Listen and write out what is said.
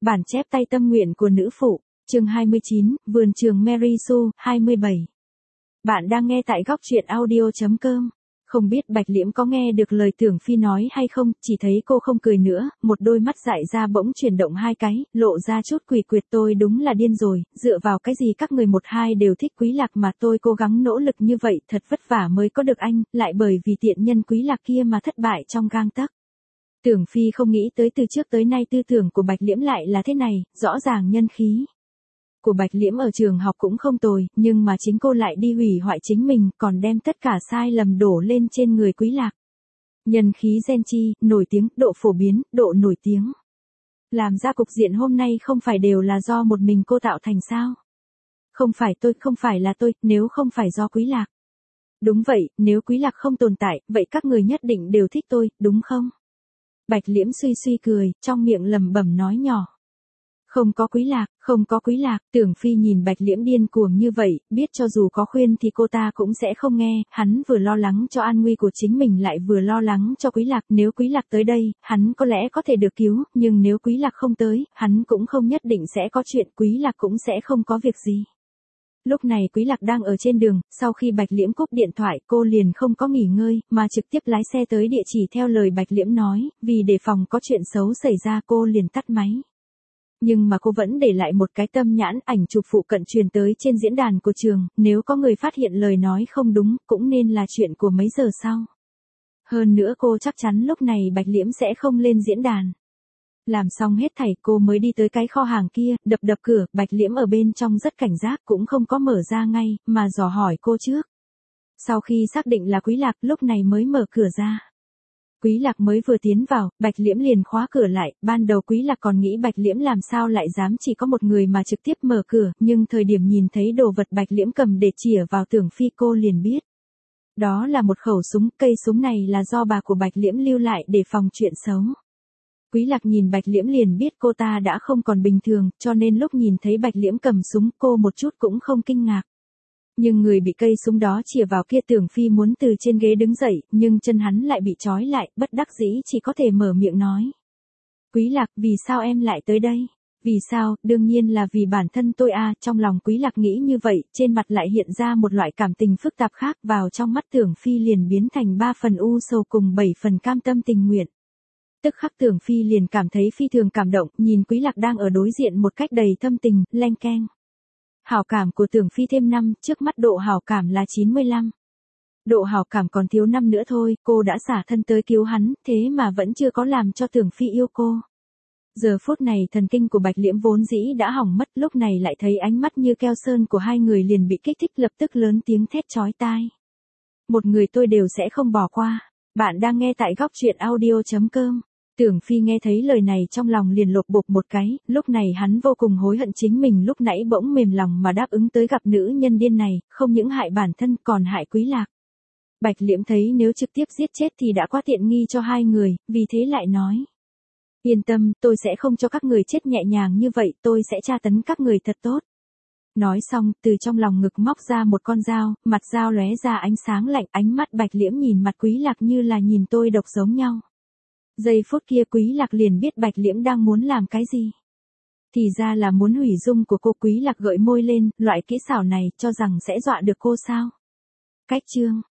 Bản chép tay tâm nguyện của nữ phụ, chương 29, vườn trường Mary Sue, 27. Bạn đang nghe tại góc truyện audio.com. Không biết Bạch Liễm có nghe được lời Tưởng Phi nói hay không, chỉ thấy cô không cười nữa, một đôi mắt dại ra bỗng chuyển động hai cái, lộ ra chút quỷ quyệt. Tôi đúng là điên rồi, dựa vào cái gì các người một hai đều thích Quý Lạc mà tôi cố gắng nỗ lực như vậy, thật vất vả mới có được anh, lại bởi vì tiện nhân Quý Lạc kia mà thất bại trong gang tấc. Tưởng Phi không nghĩ tới từ trước tới nay tư tưởng của Bạch Liễm lại là thế này, rõ ràng nhân khí của Bạch Liễm ở trường học cũng không tồi, nhưng mà chính cô lại đi hủy hoại chính mình, còn đem tất cả sai lầm đổ lên trên người Quý Lạc. Nhân khí gen chi, nổi tiếng, độ phổ biến, độ nổi tiếng. Làm ra cục diện hôm nay không phải đều là do một mình cô tạo thành sao? Không phải tôi, không phải là tôi, nếu không phải do Quý Lạc. Đúng vậy, nếu Quý Lạc không tồn tại, vậy các người nhất định đều thích tôi, đúng không? Bạch Liễm suy suy cười, trong miệng lẩm bẩm nói nhỏ. Không có Quý Lạc, không có Quý Lạc. Tưởng Phi nhìn Bạch Liễm điên cuồng như vậy, biết cho dù có khuyên thì cô ta cũng sẽ không nghe, hắn vừa lo lắng cho an nguy của chính mình lại vừa lo lắng cho Quý Lạc. Nếu Quý Lạc tới đây, hắn có lẽ có thể được cứu, nhưng nếu Quý Lạc không tới, hắn cũng không nhất định sẽ có chuyện, Quý Lạc cũng sẽ không có việc gì. Lúc này Quý Lạc đang ở trên đường, sau khi Bạch Liễm cúp điện thoại cô liền không có nghỉ ngơi, mà trực tiếp lái xe tới địa chỉ theo lời Bạch Liễm nói, vì đề phòng có chuyện xấu xảy ra cô liền tắt máy. Nhưng mà cô vẫn để lại một cái tâm nhãn, ảnh chụp phụ cận truyền tới trên diễn đàn của trường, nếu có người phát hiện lời nói không đúng, cũng nên là chuyện của mấy giờ sau. Hơn nữa cô chắc chắn lúc này Bạch Liễm sẽ không lên diễn đàn. Làm xong hết thảy cô mới đi tới cái kho hàng kia, đập cửa, Bạch Liễm ở bên trong rất cảnh giác cũng không có mở ra ngay, mà dò hỏi cô trước. Sau khi xác định là Quý Lạc lúc này mới mở cửa ra. Quý Lạc mới vừa tiến vào, Bạch Liễm liền khóa cửa lại, ban đầu Quý Lạc còn nghĩ Bạch Liễm làm sao lại dám chỉ có một người mà trực tiếp mở cửa, nhưng thời điểm nhìn thấy đồ vật Bạch Liễm cầm để chĩa vào Tưởng Phi cô liền biết. Đó là một khẩu súng, cây súng này là do bà của Bạch Liễm lưu lại để phòng chuyện xấu. Quý Lạc nhìn Bạch Liễm liền biết cô ta đã không còn bình thường, cho nên lúc nhìn thấy Bạch Liễm cầm súng cô một chút cũng không kinh ngạc. Nhưng người bị cây súng đó chĩa vào kia Tưởng Phi muốn từ trên ghế đứng dậy, nhưng chân hắn lại bị trói lại, bất đắc dĩ chỉ có thể mở miệng nói. Quý Lạc, vì sao em lại tới đây? Vì sao, đương nhiên là vì bản thân tôi à, trong lòng Quý Lạc nghĩ như vậy, trên mặt lại hiện ra một loại cảm tình phức tạp khác, vào trong mắt Tưởng Phi liền biến thành 3 phần u sầu cùng 7 phần cam tâm tình nguyện. Tức khắc Tưởng Phi liền cảm thấy phi thường cảm động, nhìn Quý Lạc đang ở đối diện một cách đầy thâm tình, leng keng. Hảo cảm của Tưởng Phi thêm 5, trước mắt độ hảo cảm là 95. Độ hảo cảm còn thiếu 5 nữa thôi, cô đã xả thân tới cứu hắn, thế mà vẫn chưa có làm cho Tưởng Phi yêu cô. Giờ phút này thần kinh của Bạch Liễm vốn dĩ đã hỏng mất, lúc này lại thấy ánh mắt như keo sơn của hai người liền bị kích thích, lập tức lớn tiếng thét chói tai. Một người tôi đều sẽ không bỏ qua. Bạn đang nghe tại góc truyện audio.com. Tưởng Phi nghe thấy lời này trong lòng liền lột bột một cái, lúc này hắn vô cùng hối hận chính mình lúc nãy bỗng mềm lòng mà đáp ứng tới gặp nữ nhân điên này, không những hại bản thân còn hại Quý Lạc. Bạch Liễm thấy nếu trực tiếp giết chết thì đã quá tiện nghi cho hai người, vì thế lại nói. Yên tâm, tôi sẽ không cho các người chết nhẹ nhàng như vậy, tôi sẽ tra tấn các người thật tốt. Nói xong, từ trong lòng ngực móc ra một con dao, mặt dao lóe ra ánh sáng lạnh, ánh mắt Bạch Liễm nhìn mặt Quý Lạc như là nhìn tôi độc giống nhau. Giây phút kia Quý Lạc liền biết Bạch Liễm đang muốn làm cái gì. Thì ra là muốn hủy dung của cô. Quý Lạc gợi môi lên, loại kỹ xảo này cho rằng sẽ dọa được cô sao. Cách chương.